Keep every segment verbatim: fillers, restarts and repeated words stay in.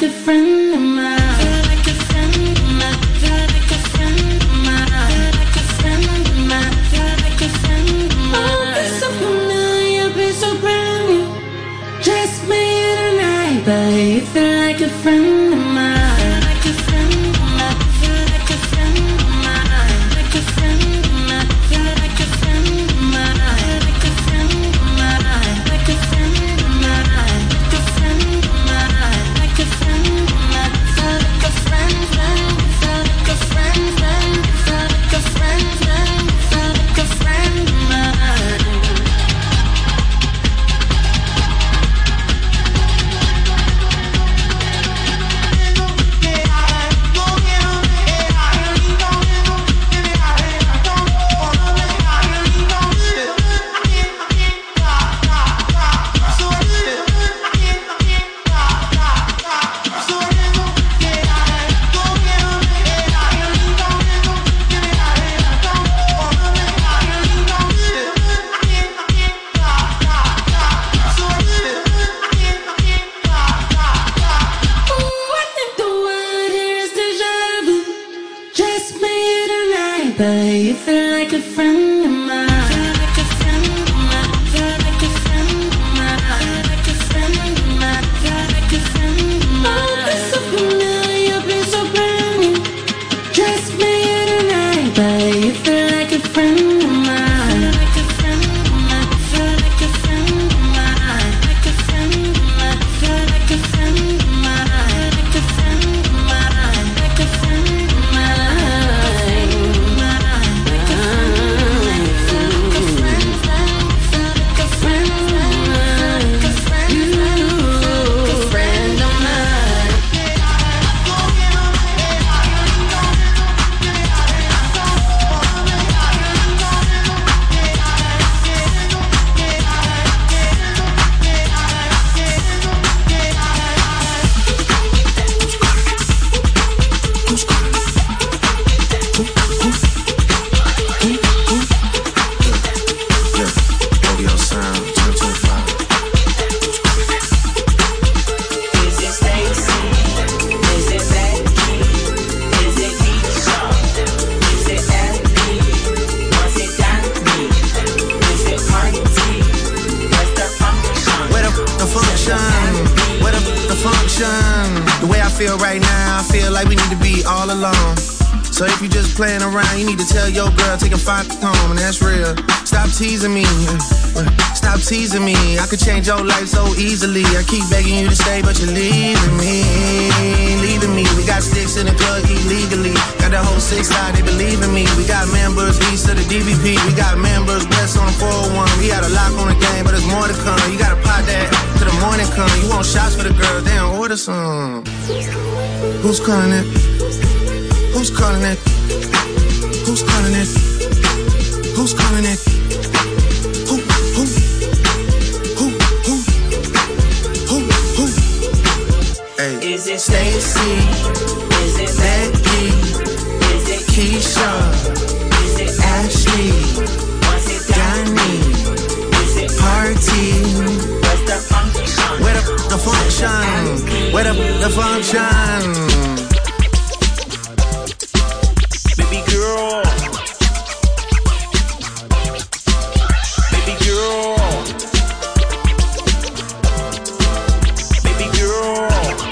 like a friend of mine. Feel like a friend of mine. Feel like a friend of mine. Feel like a friend of mine. Feel like a friend of mine. Oh, be so familiar, be so brand new. Just me tonight, but you feel like a friend of mine. Feel like a friend of mine. Feel like a friend of mine. Like a friend of mine. Feel like a friend of mine. Like a friend of mine. Like a friend of mine. Like a friend of mine. Like a friend of mine. Feel like a friend, friend. Feel like a friend, friend. Feel like a friend, friend. Feel like a friend of mine. But you feel like a friend of mine. Feel like a friend of mine. Feel like a friend of mine. Feel like a friend of mine. Feel like a friend of mine. Oh, be so familiar, be so brand new. Just me tonight, but you feel like a friend of mine. Feel like a friend of mine. Feel like a friend of mine. Like a friend of mine. Feel like a friend of mine. Like a friend of mine. Like a friend of mine. So if you just playing around, you need to tell your girl, take a five home, and that's real. Stop teasing me, stop teasing me. I could change your life so easily. I keep begging you to stay, but you're leaving me, leaving me. We got sticks in the club illegally. Got the whole six side, they believe in me. We got members east of the D V P. We got members west on the four oh one. We got a lock on the game, but there's more to come. You gotta pot that till the morning come. You want shots for the girls, they don't order some. Who's calling it? Who's calling it? Who's calling it? Who's calling it? Who, who, who, who, who, who? Hey. Is it Stacy? Is it Becky? Is it Keisha? Is it Ashley? Was it Donnie? Is it Party? What's the function? Where the, the function? Where the, the function? Girl. Baby girl. Baby girl.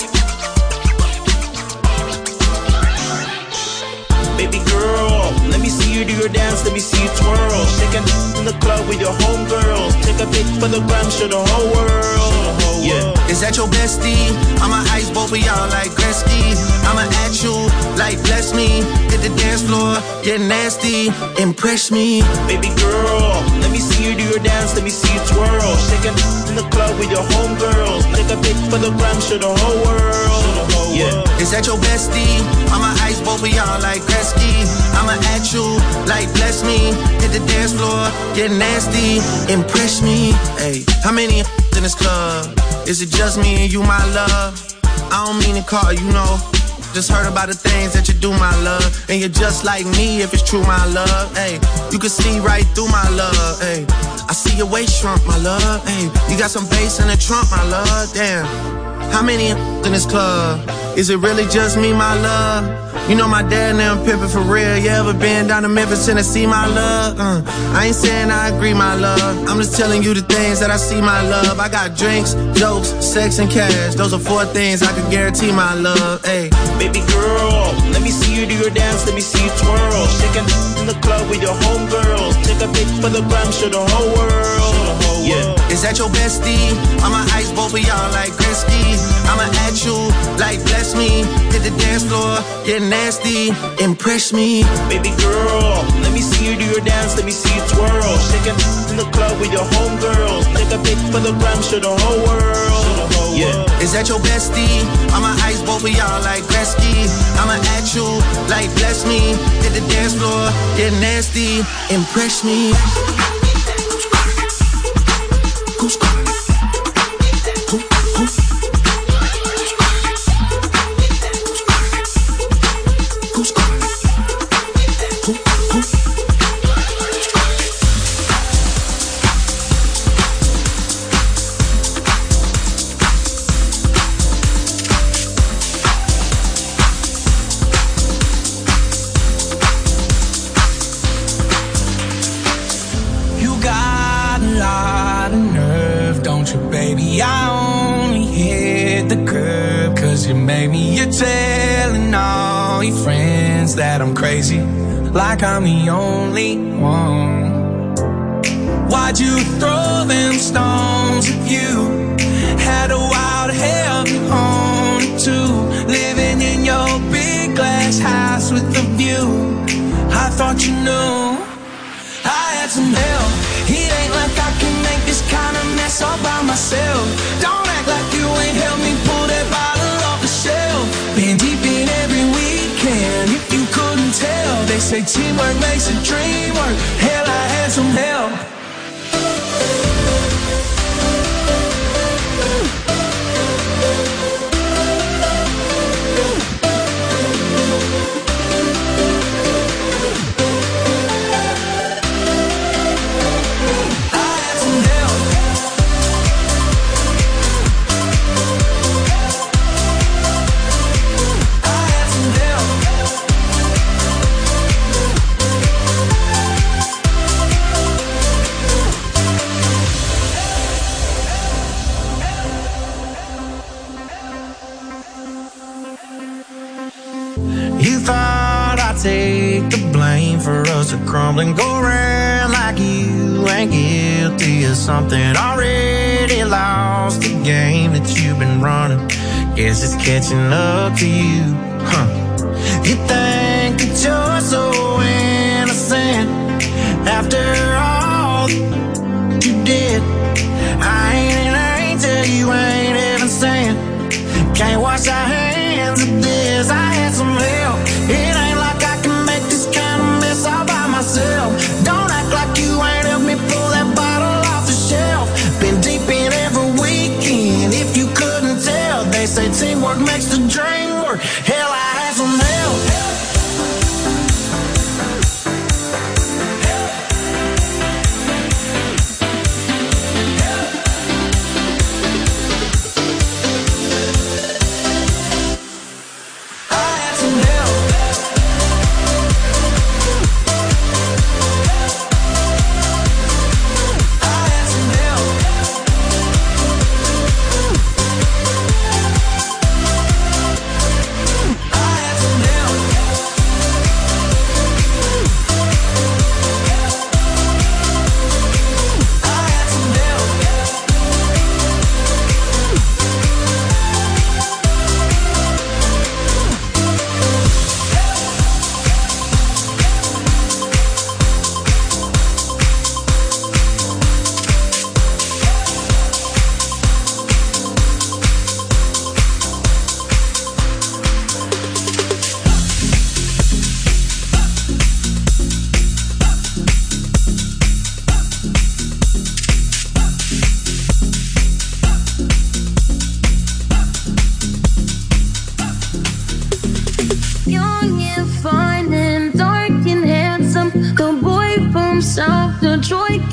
Baby girl. Let me see you do your dance, let me see you twirl. Shaking in the club with your homegirls. Take a pic for the gram, show the whole world. Yeah. Is that your bestie? I'ma ice both of y'all like Gretzky. I'ma at you like bless me. Hit the dance floor, get nasty, impress me. Baby girl, let me see you do your dance, let me see you twirl. Shaking in the club with your homegirls. Take a pic for the gram, show the whole world. Yeah. Is that your bestie? I'ma ice both of y'all like Gretzky. I'ma at you like bless me. Hit the dance floor, get nasty, impress me. Hey, how many in this club? Is it just me and you, my love? I don't mean to call you, know. Just heard about the things that you do, my love. And you're just like me if it's true, my love. Hey, you can see right through my love. Hey, I see your waist shrunk, my love. Hey, you got some bass in the trunk, my love. Damn. How many in this club? Is it really just me, my love? You know my dad and them pimpin' for real. You ever been down to Memphis, Tennessee, my love? Uh, I ain't saying I agree, my love. I'm just telling you the things that I see, my love. I got drinks, jokes, sex, and cash. Those are four things I can guarantee, my love. Hey, baby girl, let me see you do your dance, let me see you twirl. Shaking in the club with your homegirls. Take a pic for the gram, show the whole world. Yeah. Is that your bestie? I'ma ice both of y'all like Gretzky. I'ma at you like bless me. Hit the dance floor, get nasty, impress me. Baby girl, let me see you do your dance, let me see you twirl. Shaking in the club with your homegirls. Take a pic for the gram, show the whole world. Yeah. Is that your bestie? I'ma ice both of y'all like Gretzky. I'ma at you like bless me. Hit the dance floor, get nasty, impress me. Who's calling? Who, who? Who's calling? Who, who? You got a lot of nerve, don't you, baby? I only hit the curb 'cause you made me. You're telling all your friends that I'm crazy, like I'm the only one. Why'd you throw them stones if you had a wild hell on it too? Living in your big glass house with a view. I thought you knew I had some help. It ain't like I can make this kind of mess all by myself. Don't act like you ain't helped me pull that bottle off the shelf. Been deep in every weekend, if you couldn't tell. They say teamwork makes a dream work. Hell, I had some help. You thought I'd take the blame for us to crumble and go around like you ain't guilty of something. Already lost the game that you've been running. Guess it's catching up to you, huh? You think that you're so innocent after all you did. I ain't an angel, you ain't even saying. Can't wash our hands of this. I had some help. It ain't like I can make this kind of mess all by myself. Don't act like you ain't helped me pull that bottle off the shelf. Been deep in every weekend, if you couldn't tell. They say teamwork makes the dream work. Hell, I had some help.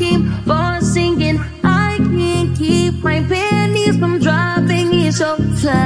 so fly.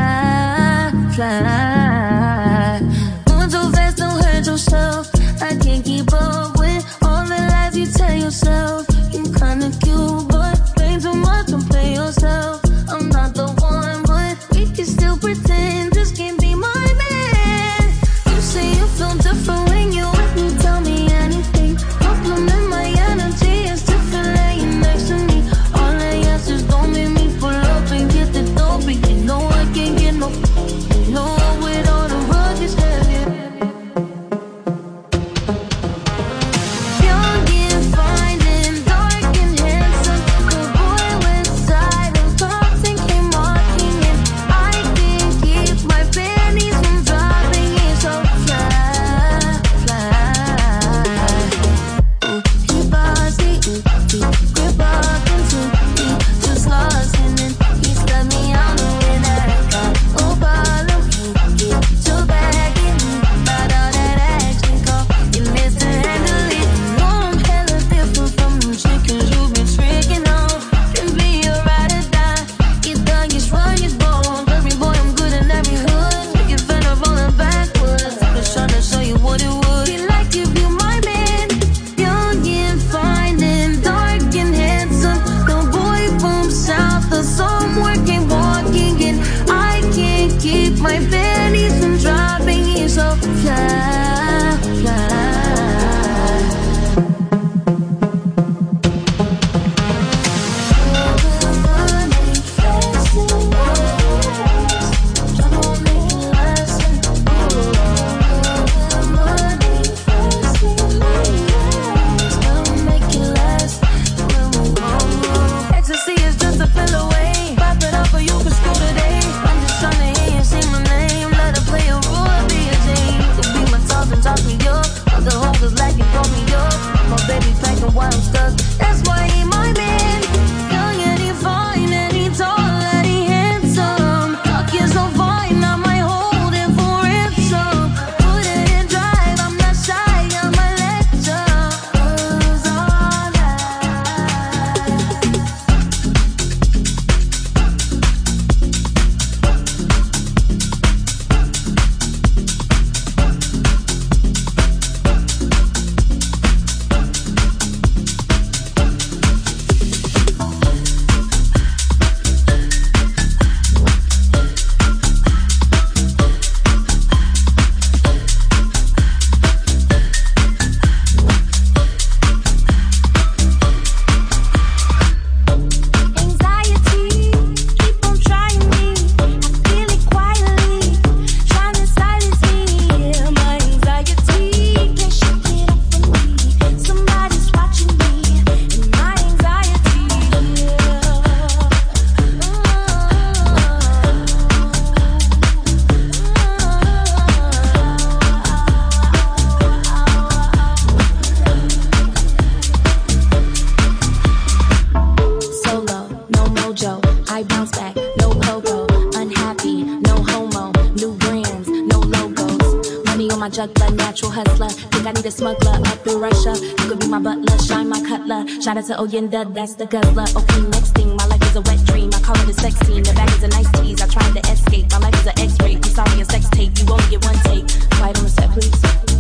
Shout out to Oyenda, that's the guzzler. Okay, next thing, my life is a wet dream. I call it a sex scene. The bag is a nice tease. I tried to escape. My life is an X-ray. I'm sorry, a sex tape. You only get one take. Quiet on the set, please.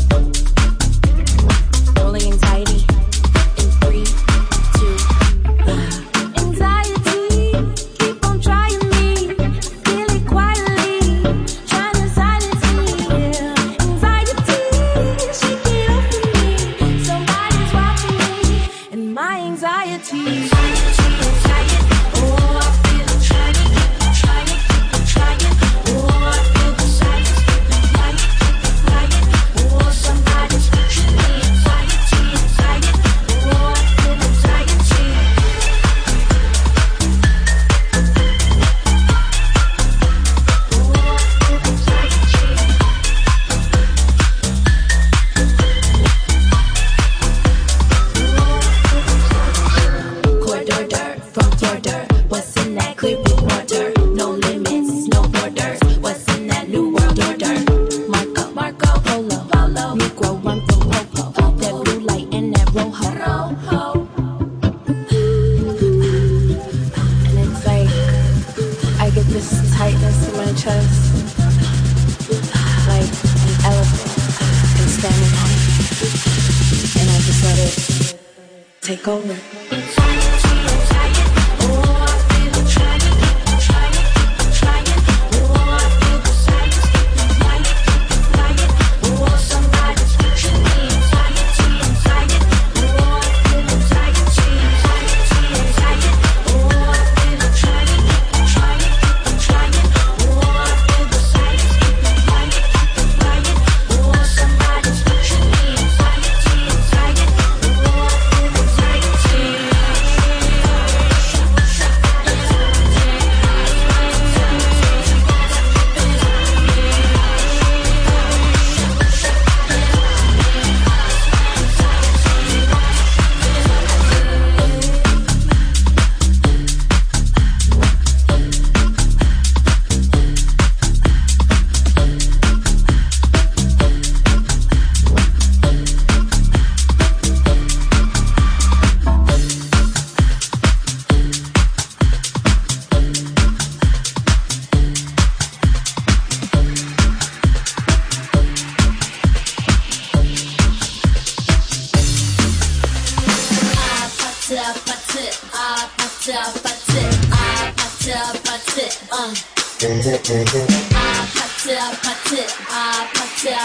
Rolling anxiety. In three, two, one. Anxiety, keep on trying me. Feel it quietly, trying to silence me. Anxiety, shake it off of me. Somebody's watching me. And my anxiety. Anxiety, anxiety. Oh, I feel it trying to keep it trying, keep it trying. Oh, I feel the silence, keep it flying, keep it flying. Oh, somebody's watching me. Anxiety, anxiety. Oh, I feel anxiety. Corridor from border, what's in that clear blue water? No limits, no borders. What's in that new world order? Marco, Marco, Polo, Polo, Negro, run from Popo. That blue light and that rojo. And it's like I get this tightness in my chest, like an elephant is standing on it, and I just let it take over. I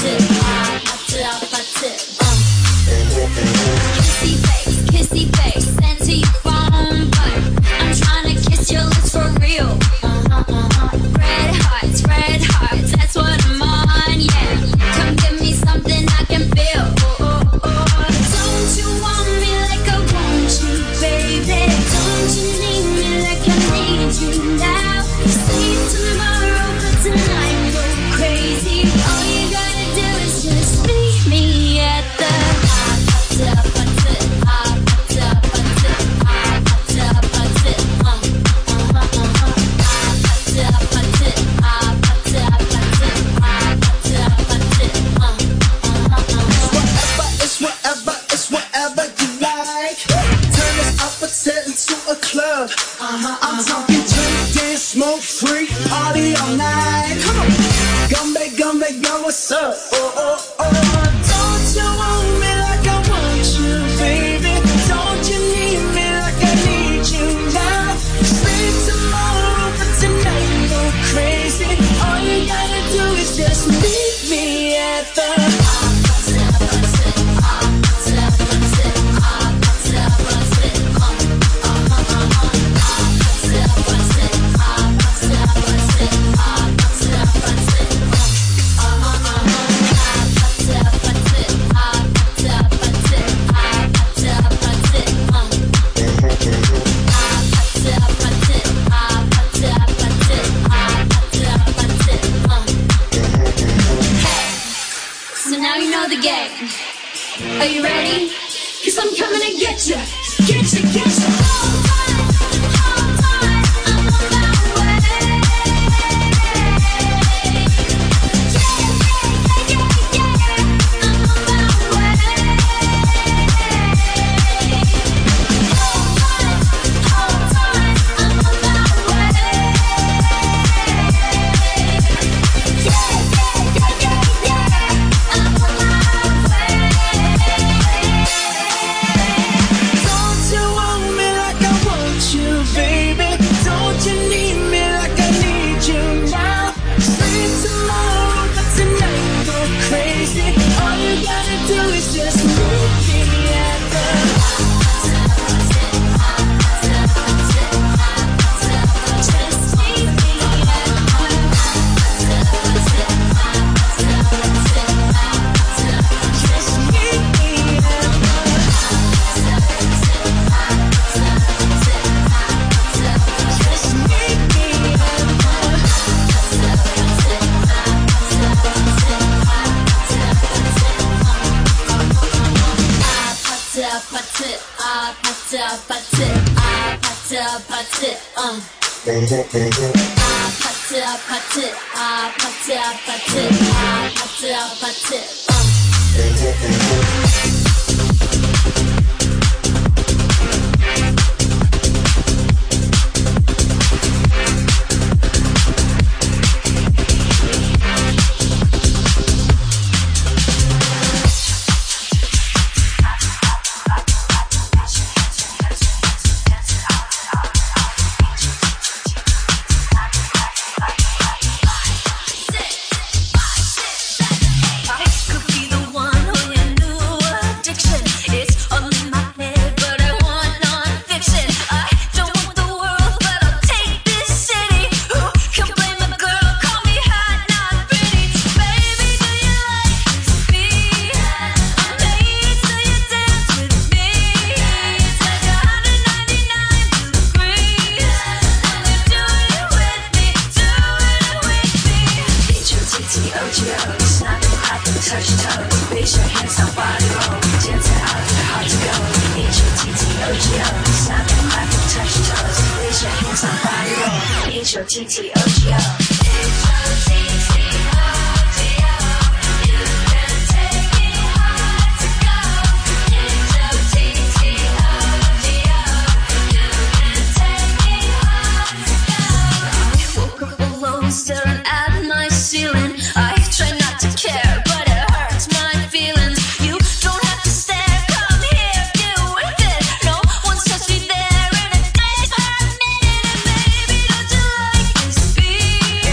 Baby, don't you like this beat?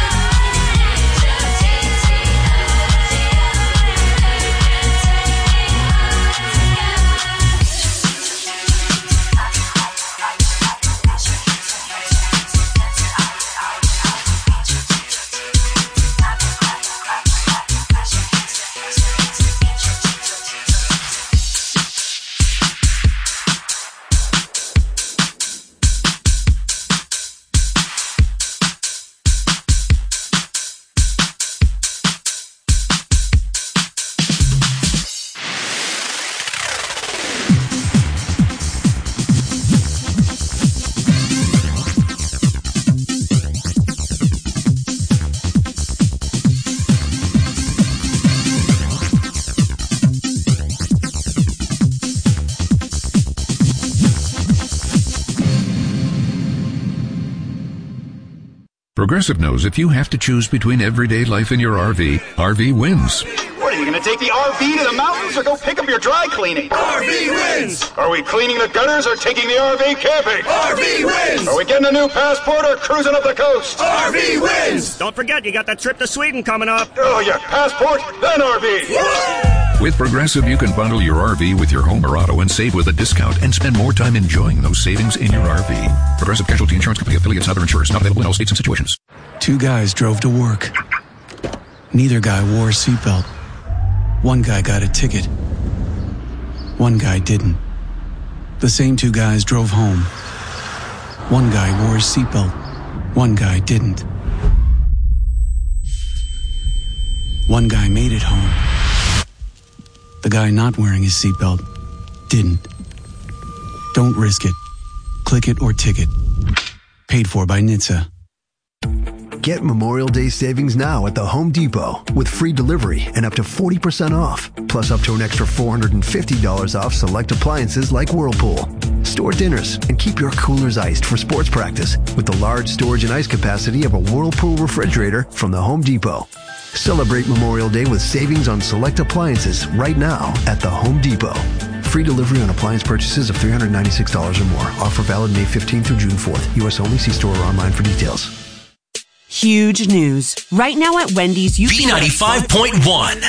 Progressive knows if you have to choose between everyday life and your R V, R V wins. What, are you going to take the R V to the mountains or go pick up your dry cleaning? R V wins! Are we cleaning the gutters or taking the R V camping? R V wins! Are we getting a new passport or cruising up the coast? R V wins! Don't forget, you got that trip to Sweden coming up. Oh, yeah, passport, then R V. With Progressive, you can bundle your R V with your home or auto and save with a discount and spend more time enjoying those savings in your R V. Progressive Casualty Insurance Company affiliates and other insurers. Not available in all states and situations. Two guys drove to work. Neither guy wore a seatbelt. One guy got a ticket. One guy didn't. The same two guys drove home. One guy wore his seatbelt. One guy didn't. One guy made it home. The guy not wearing his seatbelt didn't. Don't risk it. Click it or ticket. Paid for by N H T S A. Get Memorial Day savings now at the Home Depot with free delivery and up to forty percent off. Plus up to an extra four hundred fifty dollars off select appliances like Whirlpool. Store dinners and keep your coolers iced for sports practice with the large storage and ice capacity of a Whirlpool refrigerator from the Home Depot. Celebrate Memorial Day with savings on select appliances right now at the Home Depot. Free delivery on appliance purchases of three hundred ninety-six dollars or more. Offer valid May fifteenth through June fourth. U S only. See store or online for details. Huge news. Right now at Wendy's, you B ninety-five point one.